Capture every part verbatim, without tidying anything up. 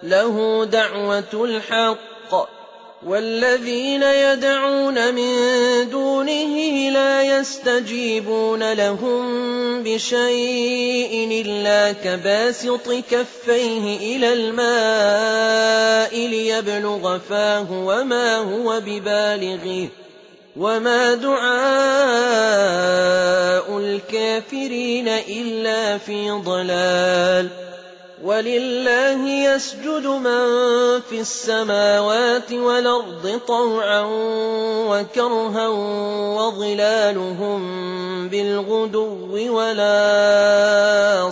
له دعوة الحق والذين يدعون من دونه لا يستجيبون لهم بشيء إلا كباسط كفيه إلى الماء ليبلغ فاه وما هو ببالغه وما دعاء الكافرين إلا في ضلال ولله يسجد من في السماوات والأرض طوعا وكرها وظلالهم بالغدو ولا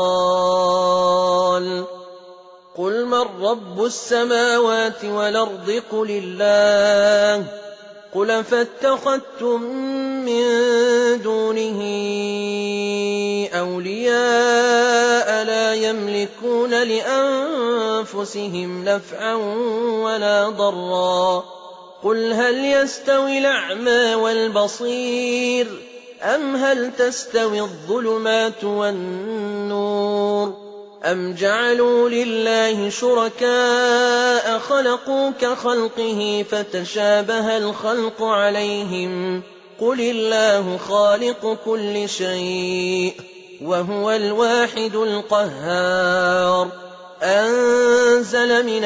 صال قل من رب السماوات والأرض قل الله قل فاتخذتم من دونه أولياء لا يملكون لأنفسهم نفعا ولا ضرا قل هل يستوي الأعمى والبصير أم هل تستوي الظلمات والنور أم جعلوا لله شركاء خلقوا كخلقه فتشابه الخلق عليهم قل الله خالق كل شيء وهو الواحد القهار أنزل من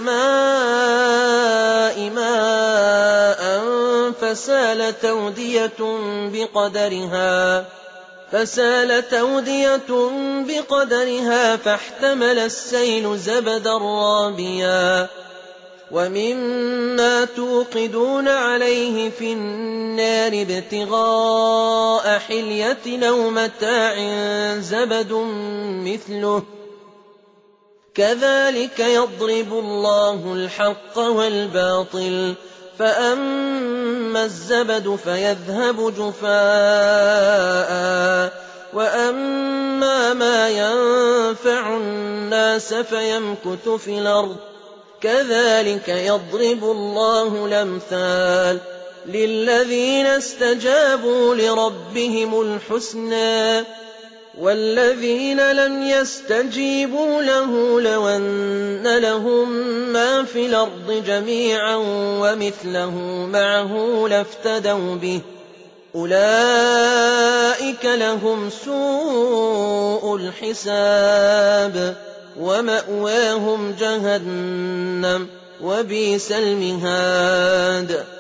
السماء ماء فسالت أودية بقدرها فسالت أودية بقدرها فاحتمل السيل زبدا رابيا ومما توقدون عليه في النار ابتغاء حلية أو متاع زبد مثله كذلك يضرب الله الحق والباطل فأما الزبد فيذهب جفاء وأما ما ينفع الناس فيمكث في الأرض كذلك يضرب الله الأمثال للذين استجابوا لربهم الحسنى والذين لم يستجيبوا له لو أن لهم ما في الأرض جميعا ومثله معه لافتدوا به أولئك لهم سوء الحساب ومأواهم جهنم وبئس المهاد